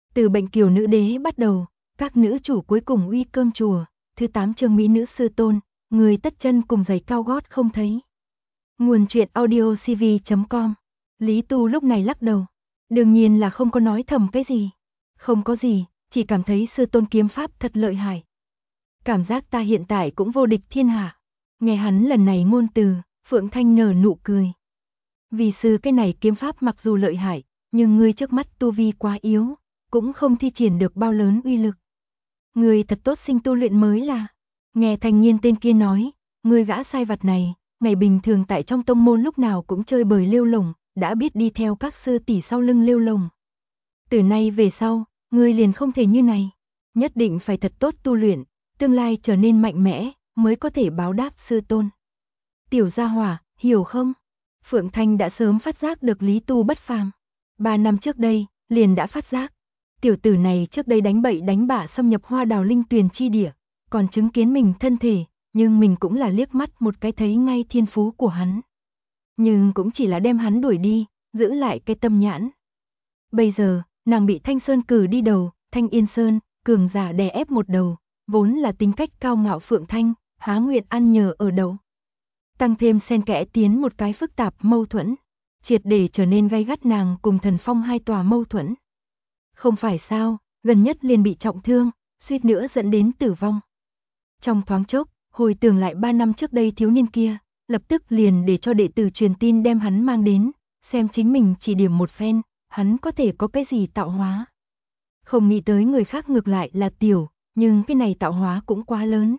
Từ bệnh kiều nữ đế bắt đầu, các nữ chủ cuối cùng uy cơm chùa, thứ 8 chương mỹ nữ sư tôn, người tất chân cùng giày cao gót không thấy. Nguồn truyện audio cv.com. Lý Tu lúc này lắc đầu. Đương nhiên là không có nói thầm cái gì. Không có gì, chỉ cảm thấy sư tôn kiếm pháp thật lợi hại. Cảm giác ta hiện tại cũng vô địch thiên hạ. Nghe hắn lần này ngôn từ, Phượng Thanh nở nụ cười. Vì sư cái này kiếm pháp mặc dù lợi hại, nhưng ngươi trước mắt tu vi quá yếu, cũng không thi triển được bao lớn uy lực. Ngươi thật tốt sinh tu luyện mới là. Nghe thanh niên tên kia nói, ngươi gã sai vặt này, ngày bình thường tại trong tông môn lúc nào cũng chơi bời lêu lổng, đã biết đi theo các sư tỷ sau lưng lêu lồng. Từ nay về sau, ngươi liền không thể như này, nhất định phải thật tốt tu luyện, tương lai trở nên mạnh mẽ, mới có thể báo đáp sư tôn. Tiểu gia hỏa, hiểu không? Phượng Thanh đã sớm phát giác được Lý Tu bất phàm. 3 năm trước đây, liền đã phát giác. Tiểu tử này trước đây đánh bậy đánh bạ xâm nhập Hoa Đào Linh Tuyền chi địa, còn chứng kiến mình thân thể, nhưng mình cũng là liếc mắt một cái thấy ngay thiên phú của hắn. Nhưng cũng chỉ là đem hắn đuổi đi, giữ lại cái tâm nhãn. Bây giờ, nàng bị Thanh Sơn cử đi đầu, Thanh Yên Sơn, cường giả đè ép một đầu, vốn là tính cách cao ngạo Phượng Thanh, há nguyện ăn nhờ ở đầu. Tăng thêm xen kẽ tiến một cái phức tạp mâu thuẫn, triệt để trở nên gay gắt nàng cùng Thần Phong hai tòa mâu thuẫn. Không phải sao, gần nhất liền bị trọng thương, suýt nữa dẫn đến tử vong. Trong thoáng chốc, hồi tưởng lại 3 năm trước đây thiếu niên kia, lập tức liền để cho đệ tử truyền tin đem hắn mang đến, xem chính mình chỉ điểm một phen, hắn có thể có cái gì tạo hóa. Không nghĩ tới người khác ngược lại là tiểu, nhưng cái này tạo hóa cũng quá lớn.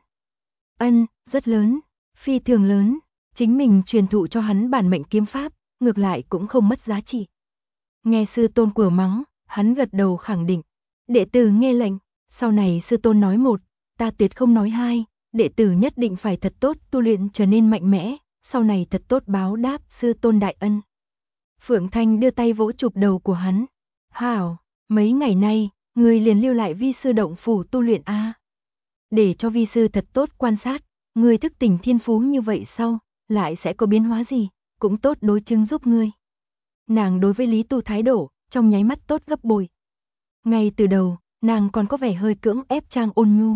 Rất lớn, phi thường lớn, chính mình truyền thụ cho hắn bản mệnh kiếm pháp, ngược lại cũng không mất giá trị. Nghe sư tôn của mắng, hắn gật đầu khẳng định. Đệ tử nghe lệnh, sau này sư tôn nói một, ta tuyệt không nói hai, đệ tử nhất định phải thật tốt tu luyện trở nên mạnh mẽ, sau này thật tốt báo đáp sư tôn đại ân. Phượng Thanh đưa tay vỗ chụp đầu của hắn. Hảo, mấy ngày nay, người liền lưu lại vi sư động phủ tu luyện a. Để cho vi sư thật tốt quan sát, người thức tỉnh thiên phú như vậy sau, lại sẽ có biến hóa gì, cũng tốt đối chứng giúp ngươi. Nàng đối với Lý Tu thái độ, trong nháy mắt tốt gấp bội. Ngay từ đầu, nàng còn có vẻ hơi cưỡng ép trang ôn nhu.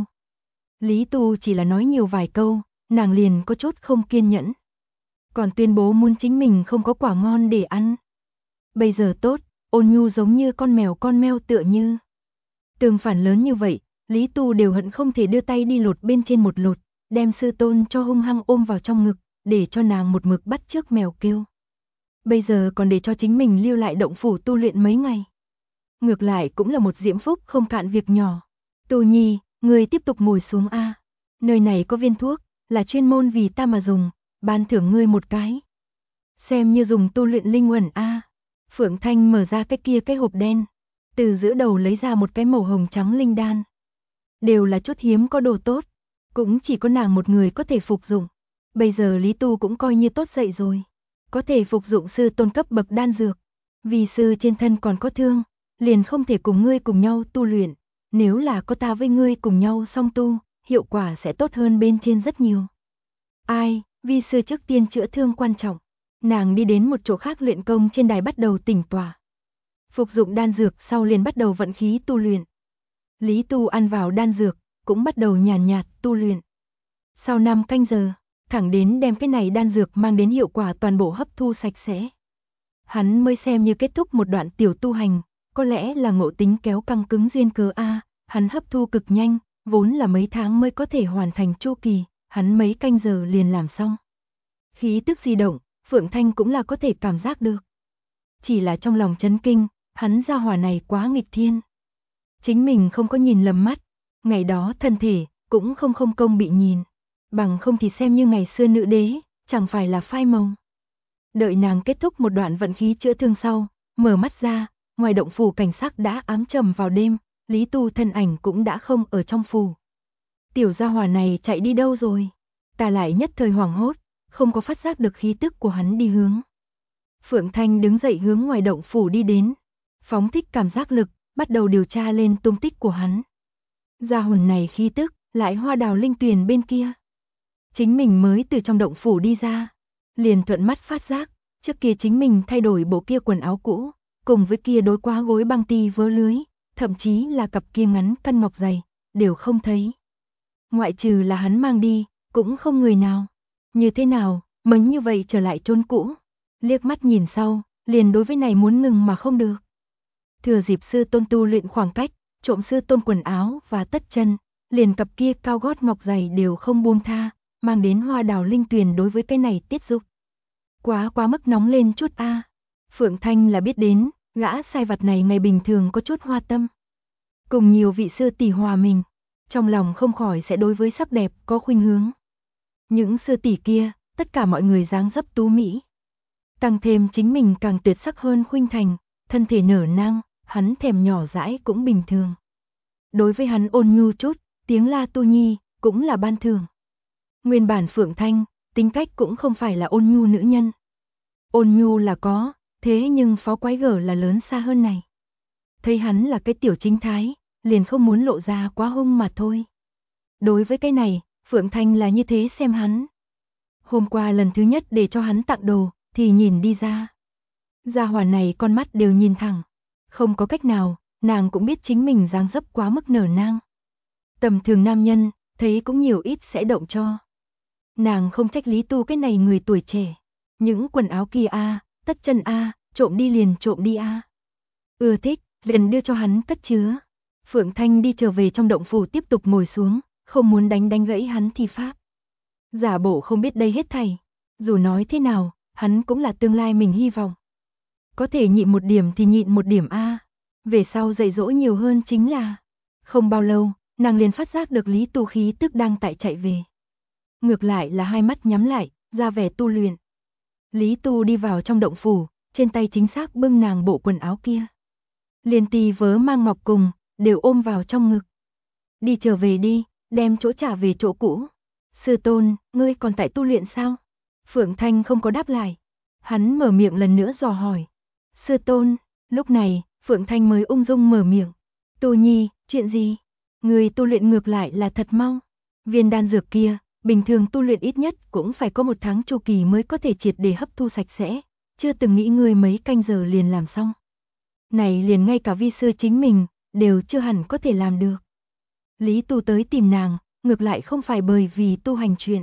Lý Tu chỉ là nói nhiều vài câu, nàng liền có chút không kiên nhẫn. Còn tuyên bố muốn chính mình không có quả ngon để ăn. Bây giờ tốt, ôn nhu giống như con mèo con meo tựa như. Tương phản lớn như vậy, Lý Tu đều hận không thể đưa tay đi lột bên trên một lột, đem sư tôn cho hung hăng ôm vào trong ngực, để cho nàng một mực bắt chước mèo kêu. Bây giờ còn để cho chính mình lưu lại động phủ tu luyện mấy ngày. Ngược lại cũng là một diễm phúc không cạn việc nhỏ. Tu Nhi, người tiếp tục ngồi xuống a. Nơi này có viên thuốc, là chuyên môn vì ta mà dùng, ban thưởng ngươi một cái. Xem như dùng tu luyện linh uẩn a. Phượng Thanh mở ra cái hộp đen, từ giữa đầu lấy ra một cái màu hồng trắng linh đan. Đều là chút hiếm có đồ tốt, cũng chỉ có nàng một người có thể phục dụng. Bây giờ Lý Tu cũng coi như tốt dậy rồi, có thể phục dụng sư tôn cấp bậc đan dược. Vì sư trên thân còn có thương, liền không thể cùng ngươi cùng nhau tu luyện, nếu là có ta với ngươi cùng nhau song tu, hiệu quả sẽ tốt hơn bên trên rất nhiều. Ai, vi sư trước tiên chữa thương quan trọng. Nàng đi đến một chỗ khác luyện công trên đài bắt đầu tĩnh tọa. Phục dụng đan dược sau liền bắt đầu vận khí tu luyện. Lý Tu ăn vào đan dược, cũng bắt đầu nhàn nhạt tu luyện. Sau 5 canh giờ, thẳng đến đem cái này đan dược mang đến hiệu quả toàn bộ hấp thu sạch sẽ. Hắn mới xem như kết thúc một đoạn tiểu tu hành, có lẽ là ngộ tính kéo căng cứng duyên cớ a, hắn hấp thu cực nhanh, vốn là mấy tháng mới có thể hoàn thành chu kỳ, hắn mấy canh giờ liền làm xong. Khí tức di động, Phượng Thanh cũng là có thể cảm giác được. Chỉ là trong lòng chấn kinh, hắn gia hỏa này quá nghịch thiên. Chính mình không có nhìn lầm mắt, ngày đó thân thể cũng không công bị nhìn, bằng không thì xem như ngày xưa nữ đế, chẳng phải là phai màu. Đợi nàng kết thúc một đoạn vận khí chữa thương sau, mở mắt ra, ngoài động phủ cảnh sắc đã ám trầm vào đêm, Lý Tu thân ảnh cũng đã không ở trong phủ. Tiểu gia hỏa này chạy đi đâu rồi? Ta lại nhất thời hoảng hốt, không có phát giác được khí tức của hắn đi hướng. Phượng Thanh đứng dậy hướng ngoài động phủ đi đến, phóng thích cảm giác lực, bắt đầu điều tra lên tung tích của hắn. Gia hồn này khí tức, lại Hoa Đào Linh Tuyền bên kia. Chính mình mới từ trong động phủ đi ra, liền thuận mắt phát giác, trước kia chính mình thay đổi bộ kia quần áo cũ, cùng với kia đối quá gối băng ti vớ lưới, thậm chí là cặp kia ngắn căn ngọc giày, đều không thấy. Ngoại trừ là hắn mang đi, cũng không người nào. Như thế nào, mới như vậy trở lại chốn cũ. Liếc mắt nhìn sau, liền đối với này muốn ngừng mà không được. Thừa dịp sư tôn tu luyện khoảng cách, trộm sư tôn quần áo và tất chân, liền cặp kia cao gót ngọc giày đều không buông tha, mang đến hoa đào linh tuyền đối với cái này tiết dục. Quá mức nóng lên chút a. Phượng Thanh là biết đến, gã sai vặt này ngày bình thường có chút hoa tâm. Cùng nhiều vị sư tỷ hòa mình, trong lòng không khỏi sẽ đối với sắc đẹp có khuynh hướng. Những sư tỷ kia, tất cả mọi người dáng dấp tú mỹ. Tăng thêm chính mình càng tuyệt sắc hơn khuynh thành, thân thể nở nang, hắn thèm nhỏ dãi cũng bình thường. Đối với hắn ôn nhu chút, tiếng la tu nhi, cũng là ban thưởng. Nguyên bản Phượng Thanh, tính cách cũng không phải là ôn nhu nữ nhân. Ôn nhu là có, thế nhưng phó quái gở là lớn xa hơn này. Thấy hắn là cái tiểu chính thái, liền không muốn lộ ra quá hung mà thôi. Đối với cái này, Phượng Thanh là như thế xem hắn. Hôm qua lần thứ nhất để cho hắn tặng đồ, thì nhìn đi ra. Gia hỏa này con mắt đều nhìn thẳng. Không có cách nào, nàng cũng biết chính mình dáng dấp quá mức nở nang. Tầm thường nam nhân, thấy cũng nhiều ít sẽ động cho. Nàng không trách Lý Tu cái này người tuổi trẻ. Những quần áo kia a, tất chân a, trộm đi liền trộm đi a. Ưa thích, liền đưa cho hắn cất chứa. Phượng Thanh đi trở về trong động phủ tiếp tục ngồi xuống, không muốn đánh gãy hắn thi pháp. Giả bộ không biết đây hết thảy. Dù nói thế nào, hắn cũng là tương lai mình hy vọng. Có thể nhịn một điểm thì nhịn một điểm a. Về sau dạy dỗ nhiều hơn chính là. Không bao lâu, nàng liền phát giác được Lý Tu khí tức đang tại chạy về. Ngược lại là hai mắt nhắm lại, ra vẻ tu luyện. Lý Tu đi vào trong động phủ, trên tay chính xác bưng nàng bộ quần áo kia. Liền tì vớ mang ngọc cùng, đều ôm vào trong ngực. Đi trở về đi, đem chỗ trả về chỗ cũ. Sư tôn, ngươi còn tại tu luyện sao? Phượng Thanh không có đáp lại. Hắn mở miệng lần nữa dò hỏi. Sư tôn, lúc này, Phượng Thanh mới ung dung mở miệng. Tu Nhi, chuyện gì? Ngươi tu luyện ngược lại là thật mau. Viên đan dược kia, bình thường tu luyện ít nhất cũng phải có 1 tháng chu kỳ mới có thể triệt để hấp thu sạch sẽ. Chưa từng nghĩ ngươi mấy canh giờ liền làm xong. Này liền ngay cả vi sư chính mình, đều chưa hẳn có thể làm được. Lý Tu tới tìm nàng, ngược lại không phải bởi vì tu hành chuyện.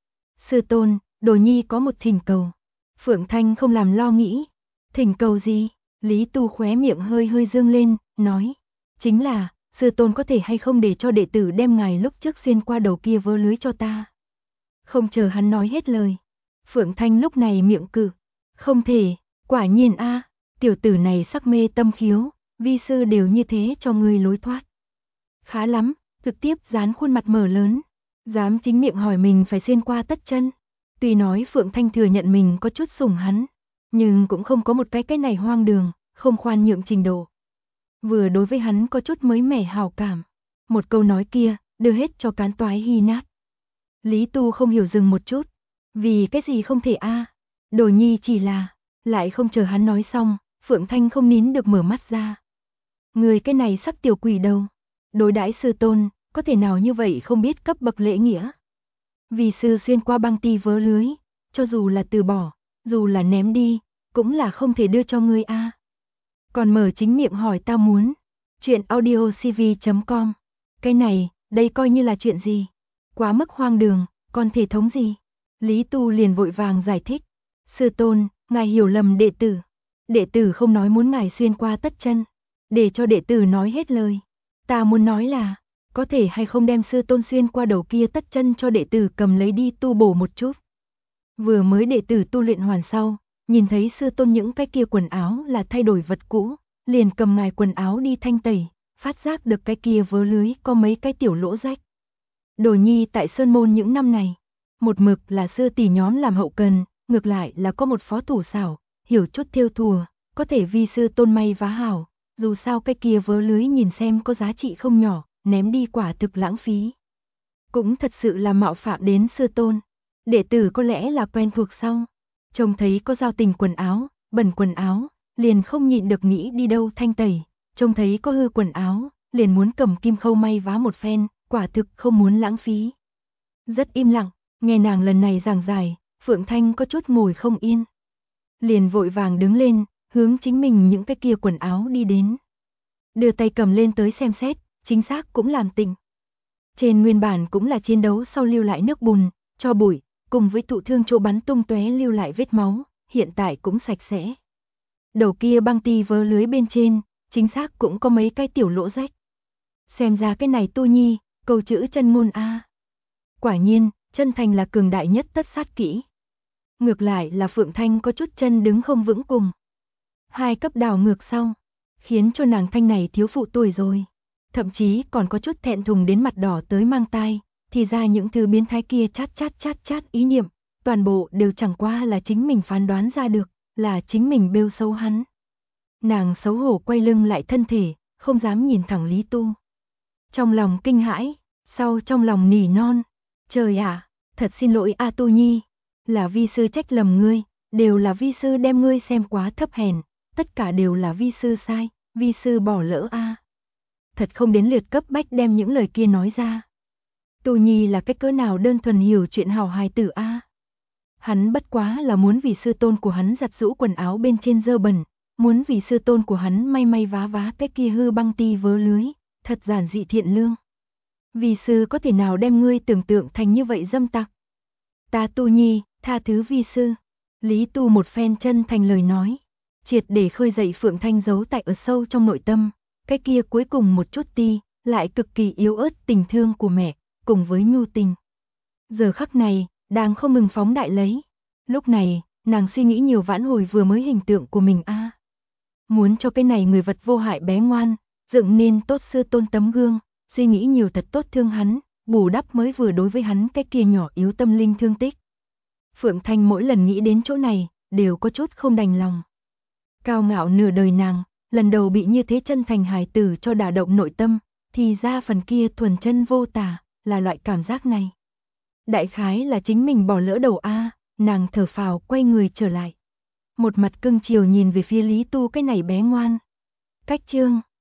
Sư tôn, Đồ Nhi có một thỉnh cầu. Phượng Thanh không làm lo nghĩ. Thỉnh cầu gì? Lý Tu khóe miệng hơi dương lên, nói. Chính là, sư tôn có thể hay không để cho đệ tử đem ngài lúc trước xuyên qua đầu kia vớ lưới cho ta. Không chờ hắn nói hết lời. Phượng Thanh lúc này miệng cự. Không thể, quả nhiên a, tiểu tử này sắc mê tâm khiếu, vi sư đều như thế cho ngươi lối thoát. Khá lắm, trực tiếp dán khuôn mặt mở lớn. Dám chính miệng hỏi mình phải xuyên qua tất chân. Tuy nói Phượng Thanh thừa nhận mình có chút sủng hắn, nhưng cũng không có một cái này hoang đường, không khoan nhượng trình độ. Vừa đối với hắn có chút mới mẻ hào cảm. Một câu nói kia, đưa hết cho cán toái hy nát. Lý Tu không hiểu dừng một chút. Vì cái gì không thể a? Đồ Nhi chỉ là, lại không chờ hắn nói xong, Phượng Thanh không nín được mở mắt ra. Người cái này sắc tiểu quỷ đâu? Đối đãi sư tôn, có thể nào như vậy không biết cấp bậc lễ nghĩa? Vì sư xuyên qua băng ti vớ lưới, cho dù là từ bỏ, dù là ném đi, cũng là không thể đưa cho ngươi a. Còn mở chính miệng hỏi tao muốn. Chuyện audiocv.com. Cái này, đây coi như là chuyện gì? Quá mức hoang đường, còn thể thống gì? Lý Tu liền vội vàng giải thích. Sư tôn, ngài hiểu lầm đệ tử. Đệ tử không nói muốn ngài xuyên qua tất chân. Để cho đệ tử nói hết lời. Ta muốn nói là, có thể hay không đem sư tôn xuyên qua đầu kia tất chân cho đệ tử cầm lấy đi tu bổ một chút. Vừa mới đệ tử tu luyện hoàn sau, nhìn thấy sư tôn những cái kia quần áo là thay đổi vật cũ, liền cầm ngài quần áo đi thanh tẩy, phát giác được cái kia vớ lưới có mấy cái tiểu lỗ rách. Đồ Nhi tại Sơn Môn những năm này, một mực là sư tỷ nhóm làm hậu cần, ngược lại là có một phó thủ xảo, hiểu chút thêu thùa, có thể vi sư tôn may vá hảo, dù sao cái kia vớ lưới nhìn xem có giá trị không nhỏ, ném đi quả thực lãng phí. Cũng thật sự là mạo phạm đến sư tôn. Đệ tử có lẽ là quen thuộc sau, trông thấy có giao tình quần áo, bẩn quần áo, liền không nhịn được nghĩ đi đâu thanh tẩy, trông thấy có hư quần áo, liền muốn cầm kim khâu may vá một phen, quả thực không muốn lãng phí. Rất im lặng, nghe nàng lần này giảng giải, Phượng Thanh có chút ngồi không yên. Liền vội vàng đứng lên, hướng chính mình những cái kia quần áo đi đến. đưa tay cầm lên tới xem xét, chính xác cũng làm tịnh. Trên nguyên bản cũng là chiến đấu sau lưu lại nước bùn, tro bụi, cùng với thụ thương chỗ bắn tung tóe lưu lại vết máu, hiện tại cũng sạch sẽ. Đầu kia băng ti vớ lưới bên trên, chính xác cũng có mấy cái tiểu lỗ rách. Xem ra cái này Tu Nhi, câu chữ chân ngôn a. Quả nhiên, chân thành là cường đại nhất tất sát kỹ. Ngược lại là Phượng Thanh có chút chân đứng không vững cùng. 2 cấp đảo ngược sau, khiến cho nàng Thanh này thiếu phụ tuổi rồi. Thậm chí còn có chút thẹn thùng đến mặt đỏ tới mang tai, thì ra những thứ biến thái kia chát ý niệm, toàn bộ đều chẳng qua là chính mình phán đoán ra được, là chính mình bêu xấu hắn. Nàng xấu hổ quay lưng lại thân thể, không dám nhìn thẳng Lý Tu. Trong lòng kinh hãi, sau trong lòng nỉ non, trời ạ, thật xin lỗi A Tu Nhi, là vi sư trách lầm ngươi, đều là vi sư đem ngươi xem quá thấp hèn, tất cả đều là vi sư sai, vi sư bỏ lỡ a. Thật không đến lượt cấp bách đem những lời kia nói ra. Tu Nhi là cái cỡ nào đơn thuần hiểu chuyện hào hài tử a. Hắn bất quá là muốn vì sư tôn của hắn giặt giũ quần áo bên trên dơ bẩn, muốn vì sư tôn của hắn may vá vá cái kia hư băng ti vớ lưới, thật giản dị thiện lương. Vi sư có thể nào đem ngươi tưởng tượng thành như vậy dâm tặc? Ta Tu Nhi, tha thứ vi sư. Lý Tu một phen chân thành lời nói, triệt để khơi dậy Phượng Thanh giấu tại ở sâu trong nội tâm, cái kia cuối cùng một chút ti, lại cực kỳ yếu ớt tình thương của mẹ, cùng với nhu tình. Giờ khắc này, đang không ngừng phóng đại lấy. Lúc này, nàng suy nghĩ nhiều vãn hồi vừa mới hình tượng của mình a. Muốn cho cái này người vật vô hại bé ngoan, dựng nên tốt sư tôn tấm gương, suy nghĩ nhiều thật tốt thương hắn, bù đắp mới vừa đối với hắn cái kia nhỏ yếu tâm linh thương tích. Phượng Thanh mỗi lần nghĩ đến chỗ này, đều có chút không đành lòng. Cao ngạo nửa đời nàng, lần đầu bị như thế chân thành hài tử cho đả động nội tâm, thì ra phần kia thuần chân vô tả, là loại cảm giác này. Đại khái là chính mình bỏ lỡ đầu a, nàng thở phào quay người trở lại. Một mặt cưng chiều nhìn về phía Lý Tu cái này bé ngoan. Cách chương